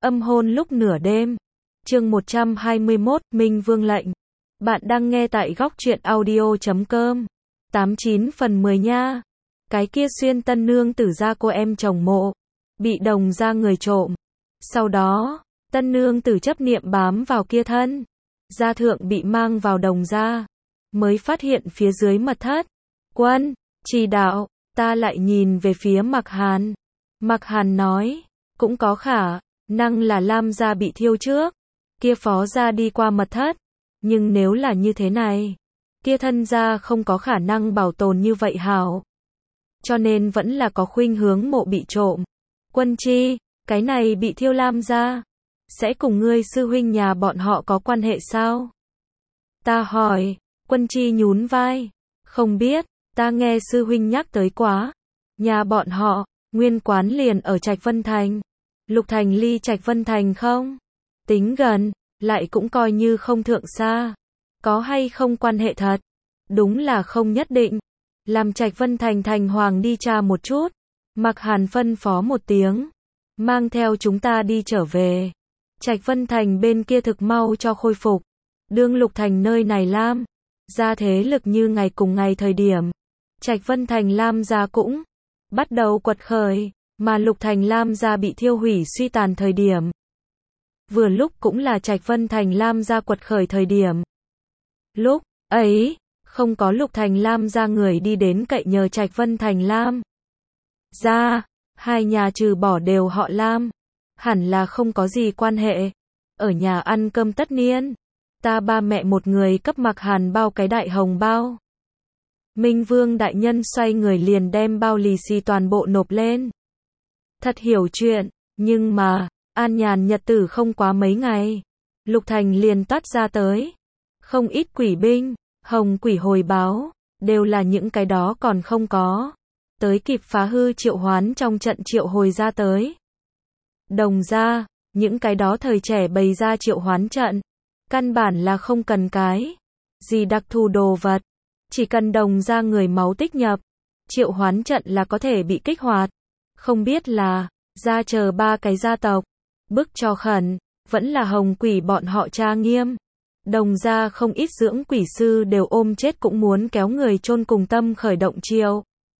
Âm hôn lúc nửa đêm. Chương 121, Minh Vương lệnh. Bạn đang nghe tại góc truyện audio.com. 89 phần 10 nha. Cái kia xuyên tân nương tử ra cô em chồng mộ, bị đồng ra người trộm. Sau đó, tân nương tử chấp niệm bám vào kia thân. Gia thượng bị mang vào đồng ra. Mới phát hiện phía dưới mật thất. Quân, chỉ đạo, ta lại nhìn về phía Mạc Hàn. Mạc Hàn nói, cũng có khả năng là Lam gia bị thiêu trước. Kia phó gia đi qua mật thất. Nhưng nếu là như thế này, kia thân gia không có khả năng bảo tồn như vậy hảo. Cho nên vẫn là có khuynh hướng mộ bị trộm. Quân chi, cái này bị thiêu Lam gia, sẽ cùng ngươi sư huynh nhà bọn họ có quan hệ sao? Ta hỏi. Quân chi nhún vai. Không biết, ta nghe sư huynh nhắc tới quá. Nhà bọn họ, nguyên quán liền ở Trạch Vân Thành. Lục Thành ly Trạch Vân Thành không? Tính gần, lại cũng coi như không thượng xa. Có hay không quan hệ thật? Đúng là không nhất định. Làm Trạch Vân Thành thành hoàng đi tra một chút. Mạc Hàn phân phó một tiếng. Mang theo chúng ta đi trở về. Trạch Vân Thành bên kia thực mau cho khôi phục. Đương Lục Thành nơi này Lam gia thế lực như ngày cùng ngày thời điểm. Trạch Vân Thành Lam gia cũng bắt đầu quật khởi, mà Lục Thành Lam gia bị thiêu hủy suy tàn thời điểm. Vừa lúc cũng là Trạch Vân Thành Lam gia quật khởi thời điểm. Lúc ấy, không có Lục Thành Lam gia người đi đến cậy nhờ Trạch Vân Thành Lam gia, hai nhà trừ bỏ đều họ Lam, hẳn là không có gì quan hệ. Ở nhà ăn cơm tất niên, ta ba mẹ một người cấp Mạc Hàn bao cái đại hồng bao. Minh Vương đại nhân xoay người liền đem bao lì xì toàn bộ nộp lên. Thật hiểu chuyện, nhưng mà, an nhàn nhật tử không quá mấy ngày. Lục Thành liền toát ra tới. Không ít quỷ binh, hồng quỷ hồi báo, đều là những cái đó còn không có. Tới kịp phá hư triệu hoán trong trận triệu hồi ra tới. Đồng ra, những cái đó thời trẻ bày ra triệu hoán trận. Căn bản là không cần cái gì đặc thù đồ vật. Chỉ cần đồng ra người máu tích nhập, triệu hoán trận là có thể bị kích hoạt. Không biết là, ra chờ ba cái gia tộc, bức cho khẩn, vẫn là hồng quỷ bọn họ tra nghiêm. Đồng ra không ít dưỡng quỷ sư đều ôm chết cũng muốn kéo người chôn cùng tâm khởi động triệu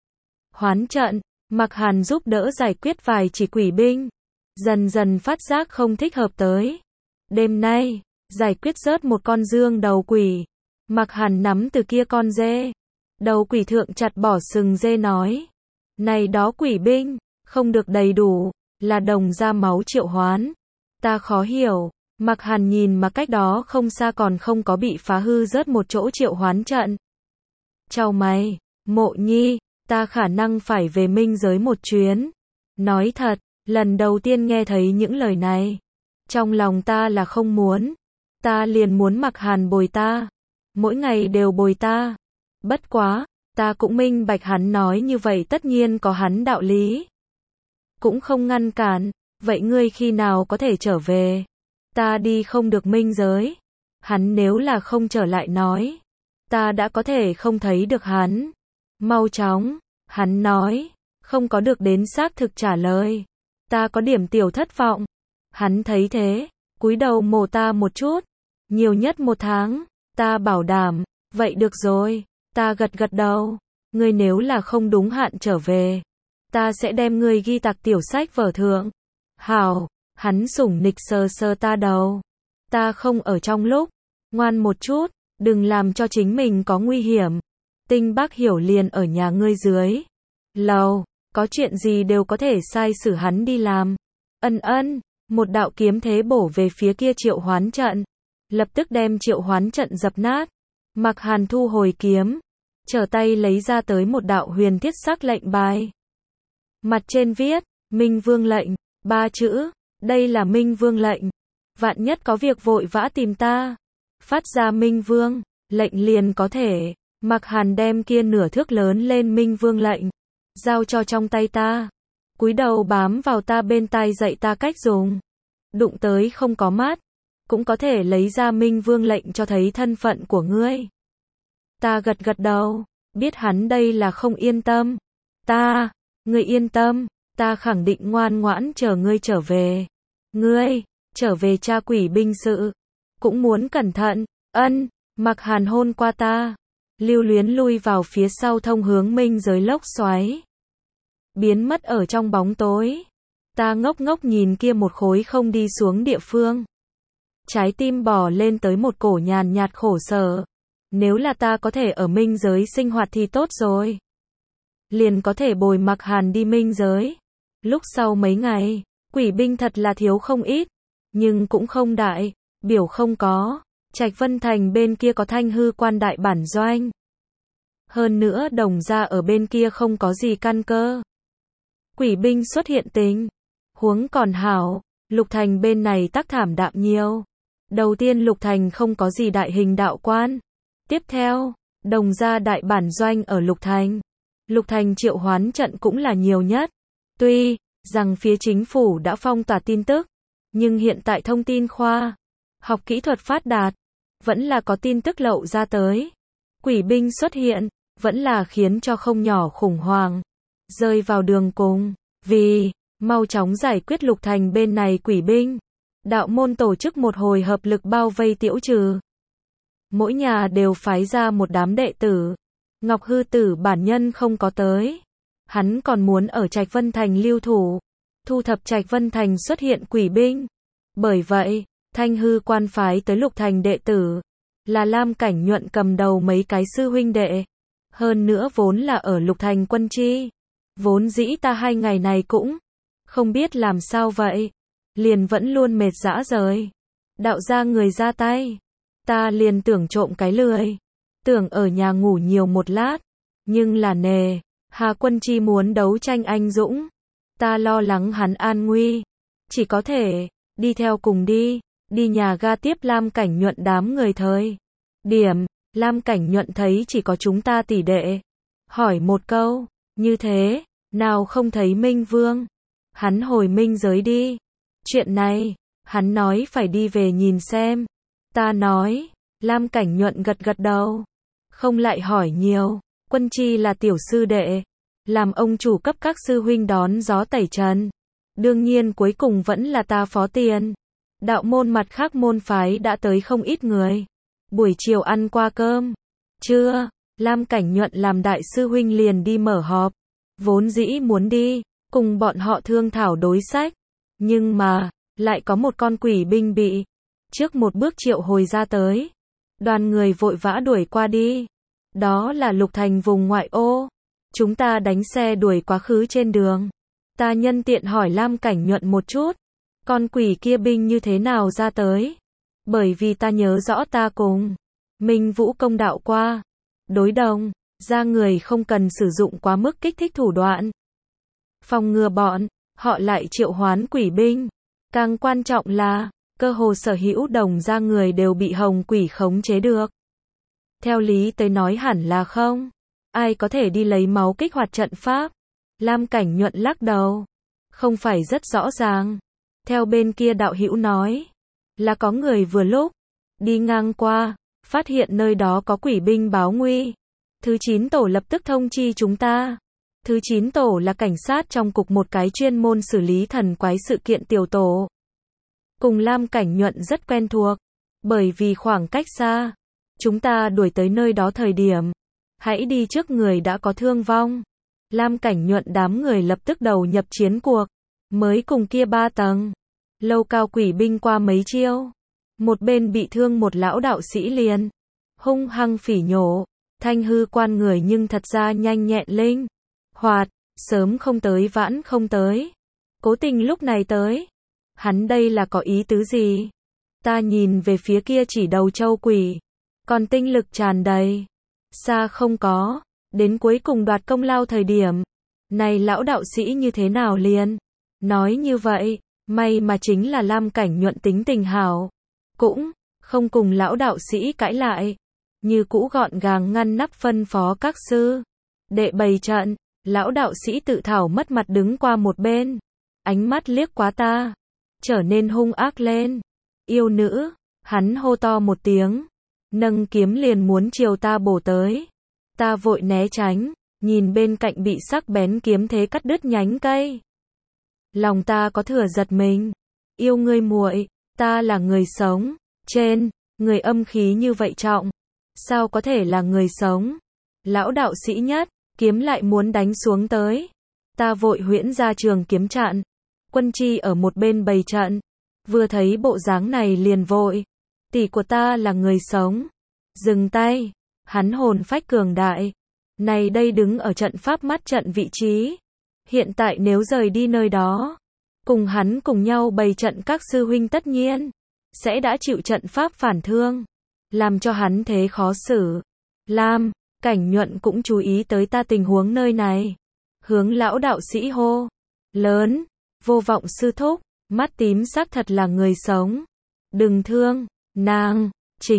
hoán trận. Mạc Hàn giúp đỡ giải quyết vài chỉ quỷ binh. Dần dần phát giác không thích hợp tới. Đêm nay, giải quyết rớt một con dương đầu quỷ. Mạc Hàn nắm từ kia con dê. Đầu quỷ thượng chặt bỏ sừng dê nói. Này đó quỷ binh, không được đầy đủ, là đồng ra máu triệu hoán. Ta khó hiểu. Mạc Hàn nhìn mà cách đó không xa còn không có bị phá hư rớt một chỗ triệu hoán trận. Chào mày, Mộ Nhi, ta khả năng phải về minh giới một chuyến. Nói thật, lần đầu tiên nghe thấy những lời này. Trong lòng ta là không muốn. Ta liền muốn Mạc Hàn bồi ta. Mỗi ngày đều bồi ta. Bất quá, ta cũng minh bạch hắn nói như vậy tất nhiên có hắn đạo lý. Cũng không ngăn cản, vậy ngươi khi nào có thể trở về? Ta đi không được minh giới. Hắn nếu là không trở lại nói, ta đã có thể không thấy được hắn. Mau chóng, hắn nói, không có được đến xác thực trả lời. Ta có điểm tiểu thất vọng. Hắn thấy thế, cúi đầu mổ ta một chút. Nhiều nhất 1 tháng, ta bảo đảm. Vậy được rồi, ta gật gật đầu. Ngươi nếu là không đúng hạn trở về, ta sẽ đem ngươi ghi tạc tiểu sách vở thượng. Hảo, hắn sủng nịch sờ sờ ta đầu. Ta không ở trong lúc, ngoan một chút, đừng làm cho chính mình có nguy hiểm. Tinh Bác Hiểu liền ở nhà ngươi dưới lầu, có chuyện gì đều có thể sai sử hắn đi làm. Ân, một đạo kiếm thế bổ về phía kia triệu hoán trận, lập tức đem triệu hoán trận dập nát. Mạc Hàn thu hồi kiếm, trở tay lấy ra tới một đạo huyền thiết sắc lệnh bài. Mặt trên viết, Minh Vương lệnh, 3 chữ, đây là Minh Vương lệnh. Vạn nhất có việc vội vã tìm ta, phát ra Minh Vương lệnh liền có thể. Mạc Hàn đem kia nửa thước lớn lên Minh Vương lệnh, giao cho trong tay ta. Cúi đầu bám vào ta bên tai dạy ta cách dùng. Đụng tới không có mát, cũng có thể lấy ra Minh Vương lệnh cho thấy thân phận của ngươi. Ta gật gật đầu, biết hắn đây là không yên tâm. Ngươi yên tâm, ta khẳng định ngoan ngoãn chờ ngươi trở về. Ngươi, trở về tra quỷ binh sự. Cũng muốn cẩn thận. Ân, Mạc Hàn hôn qua ta. Lưu Luyến lui vào phía sau thông hướng minh giới lốc xoáy. Biến mất ở trong bóng tối. Ta ngốc ngốc nhìn kia một khối không đi xuống địa phương. Trái tim bò lên tới một cổ nhàn nhạt khổ sở. Nếu là ta có thể ở minh giới sinh hoạt thì tốt rồi. Liền có thể bồi Mạc Hàn đi minh giới. Lúc sau mấy ngày, quỷ binh thật là thiếu không ít. Nhưng cũng không đại, biểu không có. Trạch Vân Thành bên kia có Thanh Hư Quan đại bản doanh. Hơn nữa Đồng gia ở bên kia không có gì căn cơ. Quỷ binh xuất hiện tình huống còn hảo, Lục Thành bên này tắc thảm đạm nhiều. Đầu tiên Lục Thành không có gì đại hình đạo quan. Tiếp theo, Đồng gia đại bản doanh ở Lục Thành. Lục Thành triệu hoán trận cũng là nhiều nhất. Tuy rằng phía chính phủ đã phong tỏa tin tức, nhưng hiện tại thông tin khoa học kỹ thuật phát đạt, vẫn là có tin tức lậu ra tới. Quỷ binh xuất hiện, vẫn là khiến cho không nhỏ khủng hoảng, rơi vào đường cùng. Vì mau chóng giải quyết Lục Thành bên này quỷ binh, đạo môn tổ chức một hồi hợp lực bao vây Tiễu Trừ. Mỗi nhà đều phái ra một đám đệ tử. Ngọc Hư Tử bản nhân không có tới. Hắn còn muốn ở Trạch Vân Thành lưu thủ, thu thập Trạch Vân Thành xuất hiện quỷ binh. Bởi vậy, Thanh Hư Quan phái tới Lục Thành đệ tử, là Lam Cảnh Nhuận cầm đầu mấy cái sư huynh đệ. Hơn nữa vốn là ở Lục Thành quân chi. Vốn dĩ ta 2 ngày này cũng không biết làm sao vậy. Liền vẫn luôn mệt dã rời. Đạo ra người ra tay. Ta liền tưởng trộm cái lười. Tưởng ở nhà ngủ nhiều một lát. Nhưng là nề. Hà Quân Chi muốn đấu tranh anh dũng. Ta lo lắng hắn an nguy. Chỉ có thể đi theo cùng đi. Đi nhà ga tiếp Lam Cảnh Nhuận đám người thời điểm. Lam Cảnh Nhuận thấy chỉ có chúng ta tỷ đệ. Hỏi một câu. Như thế, nào không thấy Minh Vương? Hắn hồi minh giới đi. Chuyện này, hắn nói phải đi về nhìn xem. Ta nói, Lam Cảnh Nhuận gật gật đầu. Không lại hỏi nhiều. Quân Chi là tiểu sư đệ. Làm ông chủ cấp các sư huynh đón gió tẩy trần. Đương nhiên cuối cùng vẫn là ta phó tiền. Đạo môn mặt khác môn phái đã tới không ít người. Buổi chiều ăn qua cơm trưa, Lam Cảnh Nhuận làm đại sư huynh liền đi mở họp. Vốn dĩ muốn đi cùng bọn họ thương thảo đối sách, nhưng mà lại có một con quỷ binh bị trước một bước triệu hồi ra tới. Đoàn người vội vã đuổi qua đi. Đó là Lục Thành vùng ngoại ô. Chúng ta đánh xe đuổi quá khứ trên đường. Ta nhân tiện hỏi Lam Cảnh Nhuận một chút, con quỷ kia binh như thế nào ra tới? Bởi vì ta nhớ rõ ta cùng Minh Vũ công đạo qua. Đối đồng, ra người không cần sử dụng quá mức kích thích thủ đoạn. Phòng ngừa bọn họ lại triệu hoán quỷ binh. Càng quan trọng là, cơ hồ sở hữu đồng ra người đều bị hồng quỷ khống chế được. Theo lý tới nói hẳn là không ai có thể đi lấy máu kích hoạt trận pháp. Lam Cảnh Nhuận lắc đầu. Không phải rất rõ ràng. Theo bên kia đạo hữu nói, là có người vừa lúc đi ngang qua, phát hiện nơi đó có quỷ binh báo nguy. Thứ 9 tổ lập tức thông chi chúng ta. Thứ 9 tổ là cảnh sát trong cục một cái chuyên môn xử lý thần quái sự kiện tiểu tổ. Cùng Lam Cảnh Nhuận rất quen thuộc, bởi vì khoảng cách xa. Chúng ta đuổi tới nơi đó thời điểm, hãy đi trước người đã có thương vong. Lam Cảnh Nhuận đám người lập tức đầu nhập chiến cuộc, mới cùng kia 3 tầng lâu cao quỷ binh qua mấy chiêu. Một bên bị thương một lão đạo sĩ liền hung hăng phỉ nhổ. Thanh Hư Quan người nhưng thật ra nhanh nhẹn linh hoạt, sớm không tới vãn không tới, cố tình lúc này tới. Hắn đây là có ý tứ gì? Ta nhìn về phía kia chỉ đầu châu quỷ, còn tinh lực tràn đầy. Xa không có, đến cuối cùng đoạt công lao thời điểm. Này lão đạo sĩ như thế nào liền? Nói như vậy, may mà chính là Lam Cảnh Nhuận tính tình hảo. Cũng không cùng lão đạo sĩ cãi lại. Như cũ gọn gàng ngăn nắp phân phó các sư đệ bày trận. Lão đạo sĩ tự thảo mất mặt đứng qua một bên. Ánh mắt liếc quá ta, trở nên hung ác lên. Yêu nữ, hắn hô to một tiếng, nâng kiếm liền muốn chiều ta bổ tới. Ta vội né tránh, nhìn bên cạnh bị sắc bén kiếm thế cắt đứt nhánh cây. Lòng ta có thừa giật mình. Yêu ngươi muội, ta là người sống. Trên, người âm khí như vậy trọng. Sao có thể là người sống? Lão đạo sĩ nhất, kiếm lại muốn đánh xuống tới. Ta vội huyễn ra trường kiếm chặn. Quân Chi ở một bên bày trận. Vừa thấy bộ dáng này liền vội. Tỷ của ta là người sống. Dừng tay. Hắn hồn phách cường đại. Này đây đứng ở trận pháp mắt trận vị trí. Hiện tại nếu rời đi nơi đó, cùng hắn cùng nhau bày trận các sư huynh tất nhiên sẽ đã chịu trận pháp phản thương, làm cho hắn thế khó xử. Lam, Cảnh Nhuận cũng chú ý tới ta tình huống nơi này. Hướng lão đạo sĩ hô lớn, Vô Vọng sư thúc, mắt tím xác thật là người sống. Đừng thương, nàng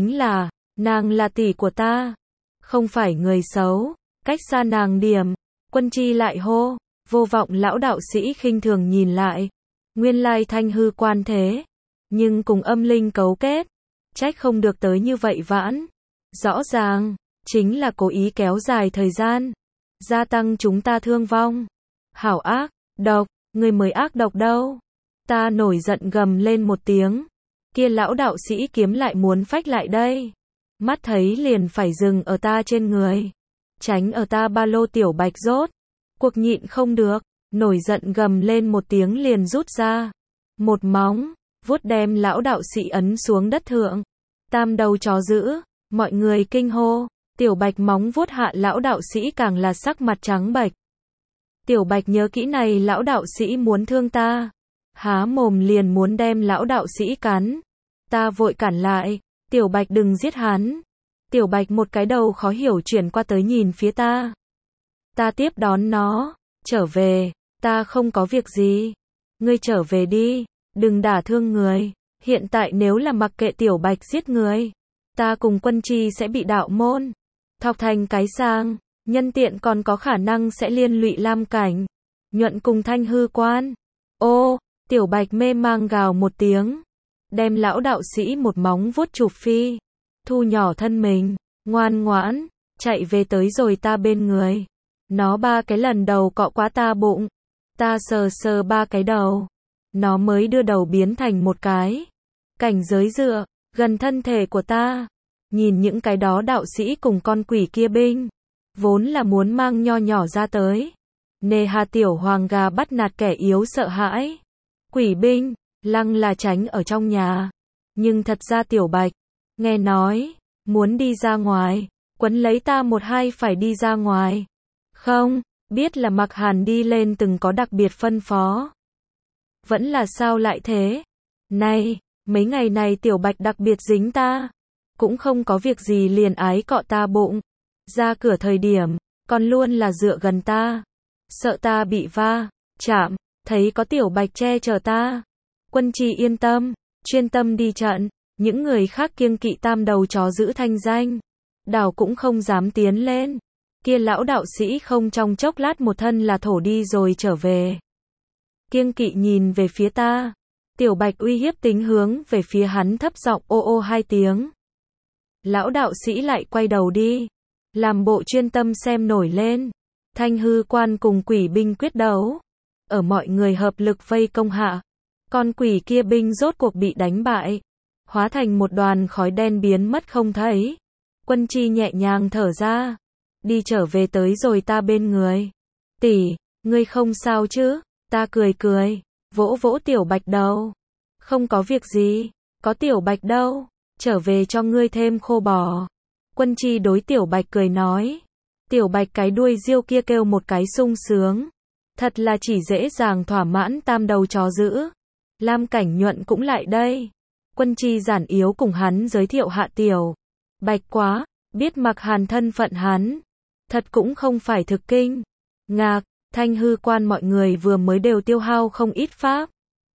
là tỷ của ta, không phải người xấu. Cách xa nàng điểm. Quân Chi lại hô. Vô Vọng lão đạo sĩ khinh thường nhìn lại. Nguyên lai Thanh hư quan thế, nhưng cùng âm linh cấu kết, trách không được tới như vậy vãn. Rõ ràng chính là cố ý kéo dài thời gian, gia tăng chúng ta thương vong. Hảo ác độc, người mới ác độc đâu. Ta nổi giận gầm lên một tiếng. Kia lão đạo sĩ kiếm lại muốn phách lại đây, mắt thấy liền phải dừng ở ta trên người, tránh ở ta ba lô. Tiểu Bạch rốt cuộc nhịn không được, nổi giận gầm lên một tiếng liền rút ra một móng vuốt đem lão đạo sĩ ấn xuống đất thượng. Tam đầu chó dữ, mọi người kinh hô. Tiểu Bạch móng vuốt hạ lão đạo sĩ càng là sắc mặt trắng bệch. Tiểu Bạch nhớ kỹ này lão đạo sĩ muốn thương ta, há mồm liền muốn đem lão đạo sĩ cắn. Ta vội cản lại. Tiểu Bạch đừng giết hắn. Tiểu Bạch một cái đầu khó hiểu chuyển qua tới nhìn phía ta. Ta tiếp đón nó. Trở về, ta không có việc gì. Ngươi trở về đi, đừng đả thương người. Hiện tại nếu là mặc kệ Tiểu Bạch giết người, ta cùng Quân Chi sẽ bị đạo môn thọc thành cái sang, nhân tiện còn có khả năng sẽ liên lụy Lam Cảnh Nhuận cùng Thanh hư quan. Ô, Tiểu Bạch mê mang gào một tiếng, đem lão đạo sĩ một móng vuốt chụp phi, thu nhỏ thân mình, ngoan ngoãn chạy về tới rồi ta bên người. Nó 3 cái lần đầu cọ quá ta bụng, ta sờ sờ 3 cái đầu, nó mới đưa đầu biến thành một cái cảnh giới dựa gần thân thể của ta. Nhìn những cái đó đạo sĩ cùng con quỷ kia binh, vốn là muốn mang nho nhỏ ra tới, nề hà tiểu hoàng gà bắt nạt kẻ yếu sợ hãi. Quỷ binh, lăng là tránh ở trong nhà. Nhưng thật ra Tiểu Bạch, nghe nói, muốn đi ra ngoài, quấn lấy ta một hai phải đi ra ngoài. Không, biết là Mặc Hàn đi lên từng có đặc biệt phân phó. Vẫn là sao lại thế? Này, mấy ngày này Tiểu Bạch đặc biệt dính ta. Cũng không có việc gì liền ái cọ ta bụng. Ra cửa thời điểm, còn luôn là dựa gần ta. Sợ ta bị va chạm, thấy có Tiểu Bạch che chở ta. Quân Chi yên tâm, chuyên tâm đi trận. Những người khác kiêng kỵ tam đầu chó giữ thanh danh, đảo cũng không dám tiến lên. Kia lão đạo sĩ không trong chốc lát một thân là thổ đi rồi trở về. Kiêng kỵ nhìn về phía ta. Tiểu Bạch uy hiếp tính hướng về phía hắn thấp giọng ô ô 2 tiếng. Lão đạo sĩ lại quay đầu đi, làm bộ chuyên tâm xem nổi lên. Thanh hư quan cùng quỷ binh quyết đấu. Ở mọi người hợp lực vây công hạ, con quỷ kia binh rốt cuộc bị đánh bại, hóa thành một đoàn khói đen biến mất không thấy. Quân Chi nhẹ nhàng thở ra, đi trở về tới rồi ta bên người. Tỷ, ngươi không sao chứ? Ta cười cười, vỗ vỗ Tiểu Bạch đầu. Không có việc gì, có Tiểu Bạch đâu, trở về cho ngươi thêm khô bò. Quân Chi đối Tiểu Bạch cười nói. Tiểu Bạch cái đuôi riêu kia kêu một cái sung sướng. Thật là chỉ dễ dàng thỏa mãn tam đầu chó dữ. Lam Cảnh Nhuận cũng lại đây. Quân Chi giản yếu cùng hắn giới thiệu hạ Tiểu Bạch quá, biết Mặc Hàn thân phận hắn. Thật cũng không phải thực kinh ngạc. Thanh hư quan mọi người vừa mới đều tiêu hao không ít pháp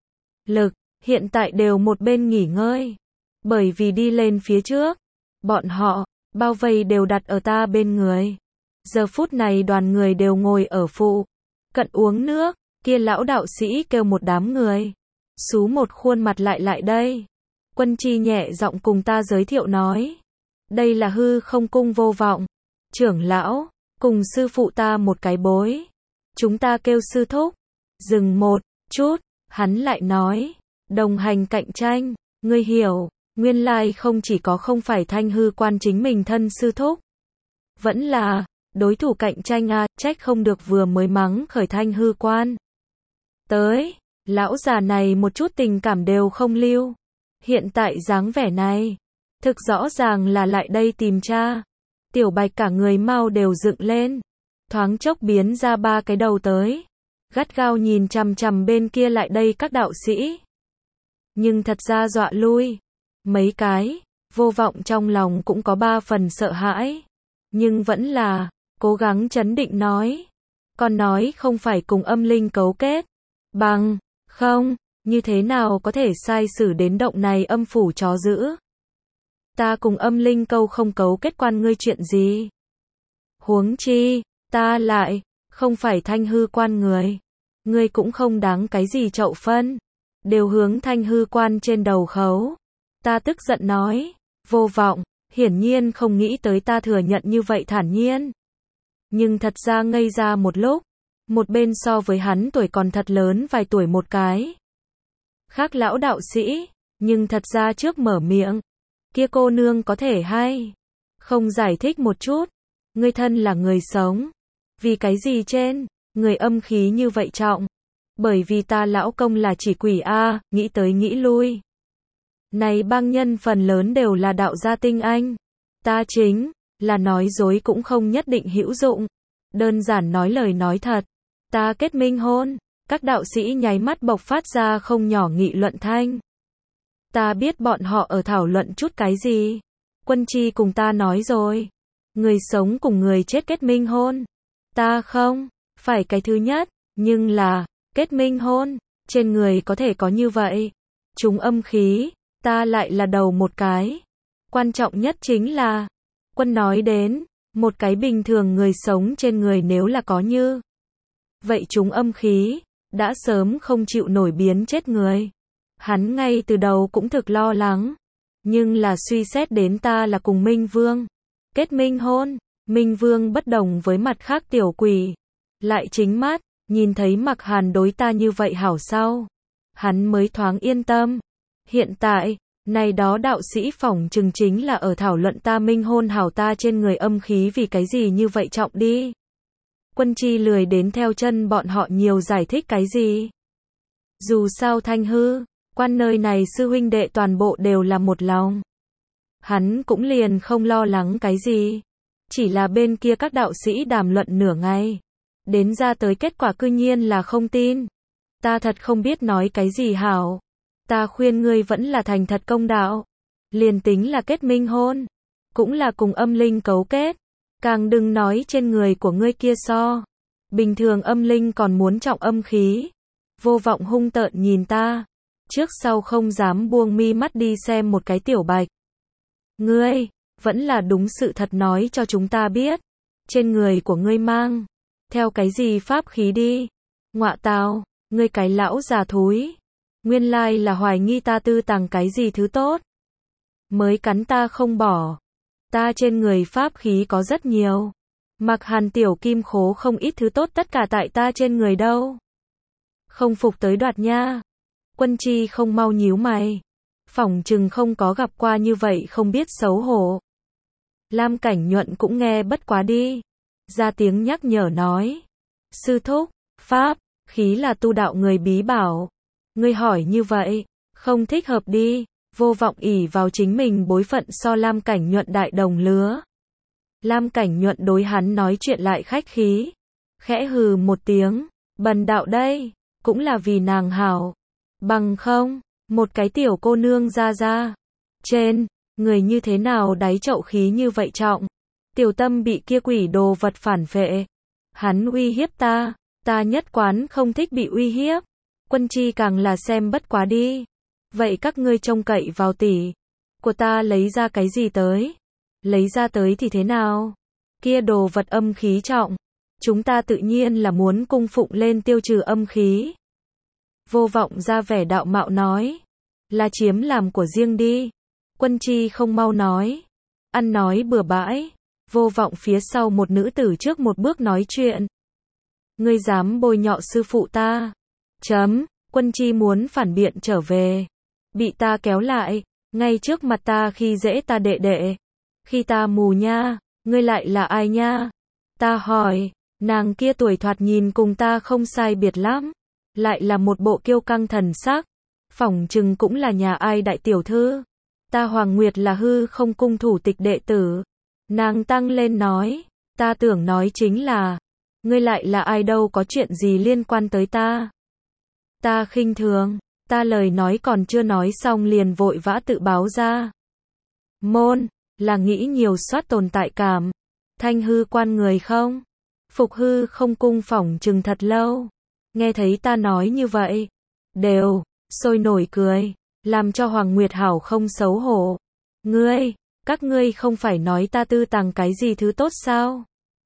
lực, hiện tại đều một bên nghỉ ngơi. Bởi vì đi lên phía trước, bọn họ bao vây đều đặt ở ta bên người. Giờ phút này đoàn người đều ngồi ở phụ cận uống nước. Kia lão đạo sĩ kêu một đám người xú một khuôn mặt lại đây. Quân Chi nhẹ giọng cùng ta giới thiệu nói, đây là Hư Không cung Vô Vọng trưởng lão, cùng sư phụ ta một cái bối, chúng ta kêu sư thúc. Dừng một chút, hắn lại nói, Đồng hành cạnh tranh, ngươi hiểu, nguyên lai không chỉ có không phải Thanh Hư Quan chính mình thân sư thúc, vẫn là đối thủ cạnh tranh à, trách không được vừa mới mắng khởi Thanh Hư Quan. Tới, lão già này một chút tình cảm đều không lưu. Hiện tại dáng vẻ này, thực rõ ràng là lại đây tìm cha. Tiểu Bạch cả người mau đều dựng lên, thoáng chốc biến ra 3 cái đầu tới, gắt gao nhìn chằm chằm bên kia lại đây các đạo sĩ. Nhưng thật ra dọa lui mấy cái, Vô Vọng trong lòng cũng có 3 phần sợ hãi, nhưng vẫn là cố gắng trấn định nói, còn nói không phải cùng âm linh cấu kết, bằng không, như thế nào có thể sai xử đến động này âm phủ chó dữ. Ta cùng âm linh câu không cấu kết quan ngươi chuyện gì. Huống chi, ta lại không phải Thanh Hư Quan người. Ngươi cũng không đáng cái gì chậu phân, đều hướng Thanh Hư Quan trên đầu khấu. Ta tức giận nói, Vô Vọng, hiển nhiên không nghĩ tới ta thừa nhận như vậy thản nhiên. Nhưng thật ra ngây ra một lúc, một bên so với hắn tuổi còn thật lớn vài tuổi một cái. Khác lão đạo sĩ, nhưng thật ra trước mở miệng, kia cô nương có thể hay không giải thích một chút, ngươi thân là người sống, vì cái gì trên người âm khí như vậy trọng? Bởi vì ta lão công là chỉ quỷ a, nghĩ tới nghĩ lui. Này bang nhân phần lớn đều là đạo gia tinh anh, ta chính là nói dối cũng không nhất định hữu dụng, đơn giản nói lời nói thật, ta kết minh hôn. Các đạo sĩ nháy mắt bộc phát ra không nhỏ nghị luận thanh. Ta biết bọn họ ở thảo luận chút cái gì. Quân Chi cùng ta nói rồi, người sống cùng người chết kết minh hôn. Ta không phải cái thứ nhất, nhưng là kết minh hôn, trên người có thể có như vậy. Chúng âm khí, ta lại là đầu một cái. Quan trọng nhất chính là, quân nói đến, một cái bình thường người sống trên người nếu là có như vậy chúng âm khí, đã sớm không chịu nổi biến chết người. Hắn ngay từ đầu cũng thực lo lắng, nhưng là suy xét đến ta là cùng Minh Vương kết minh hôn, Minh Vương bất đồng với mặt khác tiểu quỷ, lại chính mắt nhìn thấy Mặc Hàn đối ta như vậy hảo sau, hắn mới thoáng yên tâm. Hiện tại, này đó đạo sĩ phỏng chừng chính là ở thảo luận ta minh hôn hảo ta trên người âm khí vì cái gì như vậy trọng đi. Quân Chi lười đến theo chân bọn họ nhiều giải thích cái gì. Dù sao Thanh Hư Quan nơi này sư huynh đệ toàn bộ đều là một lòng. Hắn cũng liền không lo lắng cái gì. Chỉ là bên kia các đạo sĩ đàm luận nửa ngày. Đến ra tới kết quả cư nhiên là không tin. Ta thật không biết nói cái gì hảo. Ta khuyên ngươi vẫn là thành thật công đạo. Liền tính là kết minh hôn, cũng là cùng âm linh cấu kết. Càng đừng nói trên người của ngươi kia so. Bình thường âm linh còn muốn trọng âm khí. Vô Vọng hung tợn nhìn ta. Trước sau không dám buông mi mắt đi xem một cái Tiểu Bạch. Ngươi, vẫn là đúng sự thật nói cho chúng ta biết. Trên người của ngươi mang theo cái gì pháp khí đi. Ngọa tào, ngươi cái lão già thúi. Nguyên lai là hoài nghi ta tư tàng cái gì thứ tốt. Mới cắn ta không bỏ. Ta trên người pháp khí có rất nhiều. Mặc Hàn tiểu kim khố không ít thứ tốt tất cả tại ta trên người đâu. Không phục tới đoạt nha. Quân Chi không mau nhíu mày. Phỏng chừng không có gặp qua như vậy không biết xấu hổ. Lam Cảnh Nhuận cũng nghe bất quá đi. Ra tiếng nhắc nhở nói. Sư thúc, pháp, khí là tu đạo người bí bảo. Ngươi hỏi như vậy, không thích hợp đi. Vô Vọng ỷ vào chính mình bối phận so Lam Cảnh Nhuận đại đồng lứa. Lam Cảnh Nhuận đối hắn nói chuyện lại khách khí. Khẽ hừ một tiếng, bần đạo đây, cũng là vì nàng hảo. Bằng không, một cái tiểu cô nương ra. Trên, người như thế nào đáy chậu khí như vậy trọng. Tiểu Tâm bị kia quỷ đồ vật phản phệ. Hắn uy hiếp ta, ta nhất quán không thích bị uy hiếp. Quân Chi càng là xem bất quá đi. Vậy các ngươi trông cậy vào tỷ của ta lấy ra cái gì tới? Lấy ra tới thì thế nào? Kia đồ vật âm khí trọng. Chúng ta tự nhiên là muốn cung phụng lên tiêu trừ âm khí. Vô Vọng ra vẻ đạo mạo nói. Là chiếm làm của riêng đi. Quân Chi không mau nói. Ăn nói bừa bãi. Vô Vọng phía sau một nữ tử trước một bước nói chuyện. Ngươi dám bôi nhọ sư phụ ta. Quân Chi muốn phản biện trở về. Bị ta kéo lại, ngay trước mặt ta khi dễ ta đệ đệ. Khi ta mù nha, ngươi lại là ai nha? Ta hỏi, nàng kia tuổi thoạt nhìn cùng ta không sai biệt lắm. Lại là một bộ kiêu căng thần sắc. Phỏng chừng cũng là nhà ai đại tiểu thư. Ta Hoàng Nguyệt là hư không cung thủ tịch đệ tử. Nàng tăng lên nói, ta tưởng nói chính là, ngươi lại là ai đâu có chuyện gì liên quan tới ta. Ta khinh thường, ta lời nói còn chưa nói xong liền vội vã tự báo ra. Môn, là nghĩ nhiều soát tồn tại cảm. Thanh hư quan người không? Phục hư không cung phỏng chừng thật lâu. Nghe thấy ta nói như vậy, đều sôi nổi cười, làm cho Hoàng Nguyệt Hảo không xấu hổ. Các ngươi không phải nói ta tư tàng cái gì thứ tốt sao?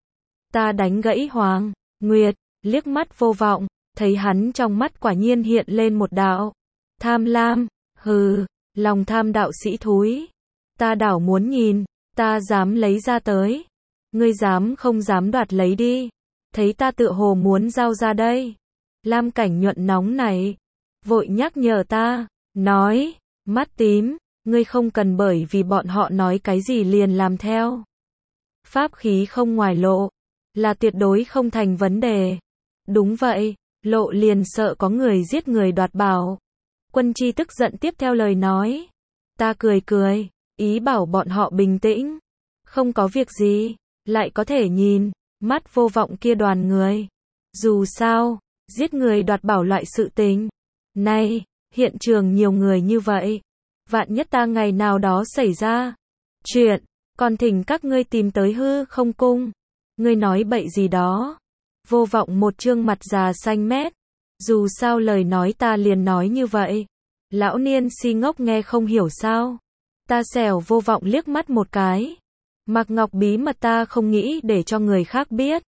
Ta đánh gãy Hoàng Nguyệt, liếc mắt Vô Vọng, thấy hắn trong mắt quả nhiên hiện lên một đạo tham lam, hừ, lòng tham đạo sĩ thúi. Ta đảo muốn nhìn, ta dám lấy ra tới. Ngươi dám không dám đoạt lấy đi. Thấy ta tựa hồ muốn giao ra đây. Lam Cảnh Nhuận nóng này, vội nhắc nhở ta, nói, mắt tím, ngươi không cần bởi vì bọn họ nói cái gì liền làm theo. Pháp khí không ngoài lộ, là tuyệt đối không thành vấn đề. Đúng vậy, lộ liền sợ có người giết người đoạt bảo. Quân Chi tức giận tiếp theo lời nói. Ta cười cười, ý bảo bọn họ bình tĩnh. Không có việc gì, lại có thể nhìn, mắt Vô Vọng kia đoàn người. Dù sao, giết người đoạt bảo loại sự tình này, hiện trường nhiều người như vậy. Vạn nhất ta ngày nào đó xảy ra chuyện, còn thỉnh các ngươi tìm tới hư không cung. Ngươi nói bậy gì đó. Vô Vọng một trương mặt già xanh mét. Dù sao lời nói ta liền nói như vậy. Lão niên si ngốc nghe không hiểu sao. Ta xẻo Vô Vọng liếc mắt một cái. Mạc Ngọc bí mật ta không nghĩ để cho người khác biết.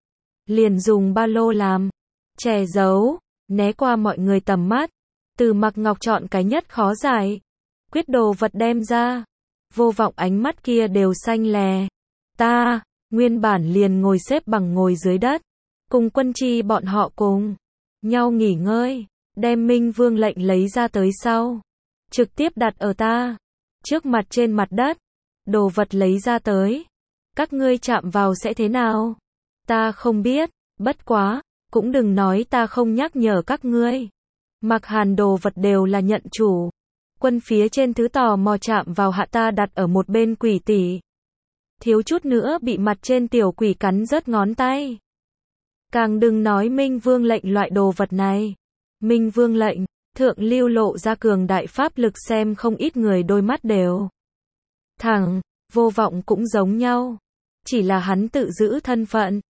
Liền dùng ba lô làm che giấu, né qua mọi người tầm mắt. Từ Mạc Ngọc chọn cái nhất khó giải quyết đồ vật đem ra. Vô Vọng ánh mắt kia đều xanh lè. Ta, nguyên bản liền ngồi xếp bằng ngồi dưới đất. Cùng Quân Chi bọn họ cùng nhau nghỉ ngơi. Đem Minh Vương lệnh lấy ra tới sau. Trực tiếp đặt ở ta trước mặt trên mặt đất. Đồ vật lấy ra tới. Các ngươi chạm vào sẽ thế nào? Ta không biết, bất quá, cũng đừng nói ta không nhắc nhở các ngươi. Mặc Hàn đồ vật đều là nhận chủ. Quân phía trên thứ tò mò chạm vào hạ ta đặt ở một bên quỷ tỷ. Thiếu chút nữa bị mặt trên tiểu quỷ cắn rớt ngón tay. Càng đừng nói Minh Vương lệnh loại đồ vật này. Minh Vương lệnh, thượng lưu lộ ra cường đại pháp lực xem không ít người đôi mắt đều thẳng. Vô Vọng cũng giống nhau. Chỉ là hắn tự giữ thân phận.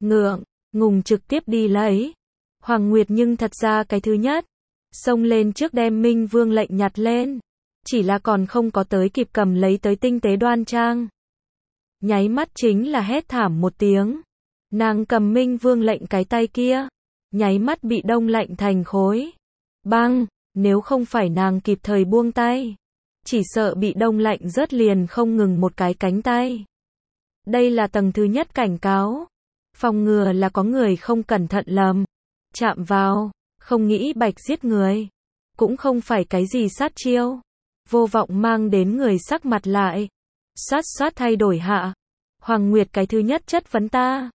Ngùng trực tiếp đi lấy. Hoàng Nguyệt nhưng thật ra cái thứ nhất. Xông lên trước đem Minh Vương lệnh nhặt lên. Chỉ là còn không có tới kịp cầm lấy tới tinh tế đoan trang. Nháy mắt chính là hét thảm một tiếng. Nàng cầm Minh Vương lệnh cái tay kia. Nháy mắt bị đông lạnh thành khối băng. Nếu không phải nàng kịp thời buông tay. Chỉ sợ bị đông lạnh rớt liền không ngừng một cái cánh tay. Đây là tầng thứ nhất cảnh cáo. Phòng ngừa là có người không cẩn thận lầm. Chạm vào, không nghĩ bạch giết người. Cũng không phải cái gì sát chiêu. Vô Vọng mang đến người sắc mặt lại. Xoát thay đổi hạ. Hoàng Nguyệt cái thứ nhất chất vấn ta.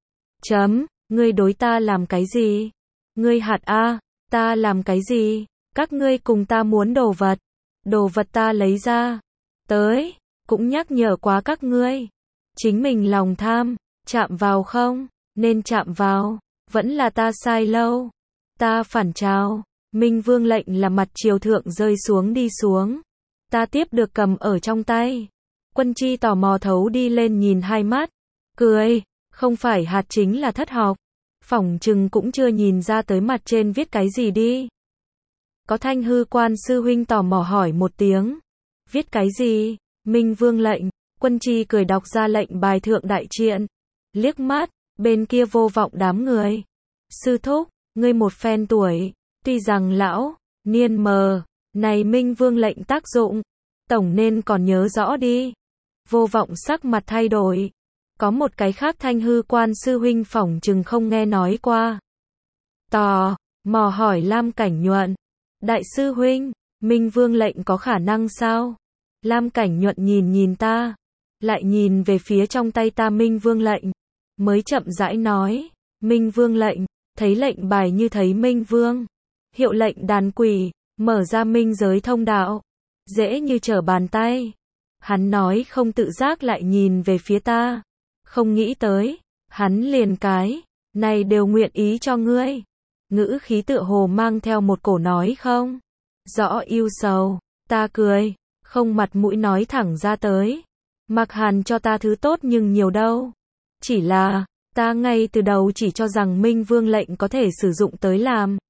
Ngươi đối ta làm cái gì? Ngươi hạt a, ta làm cái gì? Các ngươi cùng ta muốn đồ vật. Đồ vật ta lấy ra. Tới, cũng nhắc nhở quá các ngươi. Chính mình lòng tham, chạm vào không? Nên chạm vào. Vẫn là ta sai lâu. Ta phản trào. Minh Vương lệnh là mặt triều thượng rơi xuống đi xuống. Ta tiếp được cầm ở trong tay. Quân Chi tò mò thấu đi lên nhìn hai mắt. Cười, không phải hạt chính là thất học. Phỏng chừng cũng chưa nhìn ra tới mặt trên viết cái gì đi. Có Thanh hư quan sư huynh tò mò hỏi một tiếng. Viết cái gì? Minh Vương lệnh. Quân Chi cười đọc ra lệnh bài thượng đại triện. Liếc mắt, bên kia Vô Vọng đám người. Sư thúc, ngươi một phen tuổi. Tuy rằng lão, niên mờ. Này Minh Vương lệnh tác dụng. Tổng nên còn nhớ rõ đi. Vô Vọng sắc mặt thay đổi. Có một cái khác Thanh hư quan sư huynh phỏng chừng không nghe nói qua. Tò mò hỏi Lam Cảnh Nhuận. Đại sư huynh, Minh Vương lệnh có khả năng sao? Lam Cảnh Nhuận nhìn nhìn ta, lại nhìn về phía trong tay ta Minh Vương lệnh, mới chậm rãi nói, Minh Vương lệnh, thấy lệnh bài như thấy Minh Vương, hiệu lệnh đàn quỷ, mở ra minh giới thông đạo, dễ như trở bàn tay. Hắn nói không tự giác lại nhìn về phía ta, không nghĩ tới, hắn liền cái, này đều nguyện ý cho ngươi. Ngữ khí tựa hồ mang theo một cổ nói không rõ ưu sầu, ta cười, không mặt mũi nói thẳng ra tới. Mạc Hàn cho ta thứ tốt nhưng nhiều đâu. Chỉ là, ta ngay từ đầu chỉ cho rằng Minh Vương lệnh có thể sử dụng tới làm.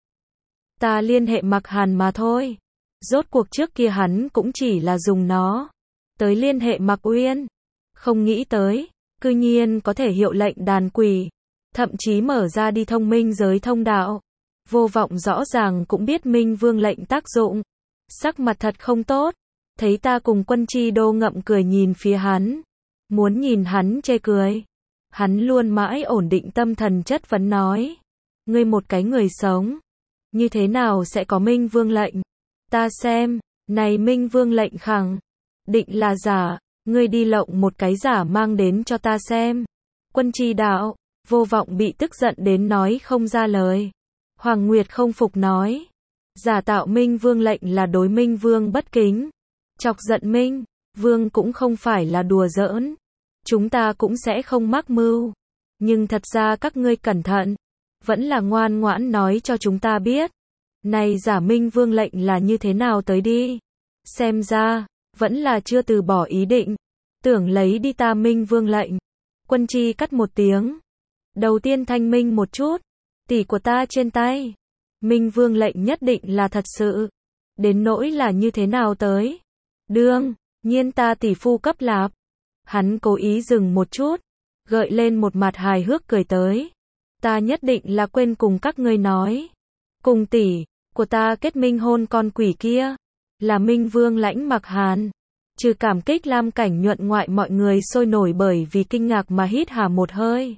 Ta liên hệ Mạc Hàn mà thôi. Rốt cuộc trước kia hắn cũng chỉ là dùng nó tới liên hệ Mạc Uyên. Không nghĩ tới, cư nhiên có thể hiệu lệnh đàn quỷ, thậm chí mở ra đi thông minh giới thông đạo. Vô Vọng rõ ràng cũng biết Minh Vương lệnh tác dụng. Sắc mặt thật không tốt. Thấy ta cùng Quân Chi Đô ngậm cười nhìn phía hắn. Muốn nhìn hắn chê cười. Hắn luôn mãi ổn định tâm thần chất vấn nói. Ngươi một cái người sống. Như thế nào sẽ có Minh Vương lệnh? Ta xem, này Minh Vương lệnh khẳng định là giả. Ngươi đi lộng một cái giả mang đến cho ta xem. Quân Chi đạo, Vô Vọng bị tức giận đến nói không ra lời. Hoàng Nguyệt không phục nói. Giả tạo Minh Vương lệnh là đối Minh Vương bất kính. Chọc giận Minh Vương cũng không phải là đùa giỡn. Chúng ta cũng sẽ không mắc mưu. Nhưng thật ra các ngươi cẩn thận. Vẫn là ngoan ngoãn nói cho chúng ta biết. Này giả Minh Vương lệnh là như thế nào tới đi. Xem ra, vẫn là chưa từ bỏ ý định. Tưởng lấy đi ta Minh Vương lệnh. Quân Chi cắt một tiếng. Đầu tiên thanh minh một chút. Tỷ của ta trên tay. Minh Vương lệnh nhất định là thật sự. Đến nỗi là như thế nào tới. Đương nhiên ta tỷ phu cấp lạp. Hắn cố ý dừng một chút. Gợi lên một mặt hài hước cười tới. Ta nhất định là quên cùng các ngươi nói. Cùng tỷ của ta kết minh hôn con quỷ kia. Là Minh Vương lãnh Mạc Hàn. Trừ cảm kích Lam Cảnh Nhuận ngoại mọi người sôi nổi bởi vì kinh ngạc mà hít hà một hơi.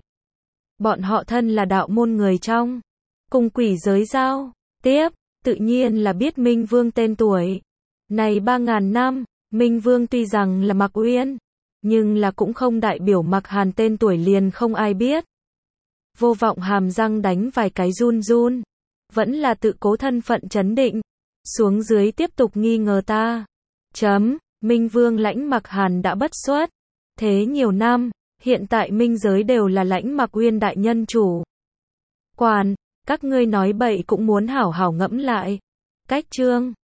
Bọn họ thân là đạo môn người trong. Cùng quỷ giới giao. Tiếp, tự nhiên là biết Minh Vương tên tuổi. Này 3.000 năm, Minh Vương tuy rằng là Mạc Uyên. Nhưng là cũng không đại biểu Mạc Hàn tên tuổi liền không ai biết. Vô Vọng hàm răng đánh vài cái run run. Vẫn là tự cố thân phận trấn định. Xuống dưới tiếp tục nghi ngờ ta. Minh Vương lãnh Mạc Hàn đã bất xuất. Thế nhiều năm, hiện tại minh giới đều là lãnh Mạc Uyên đại nhân chủ. Quản, các ngươi nói bậy cũng muốn hảo hảo ngẫm lại. Cách chương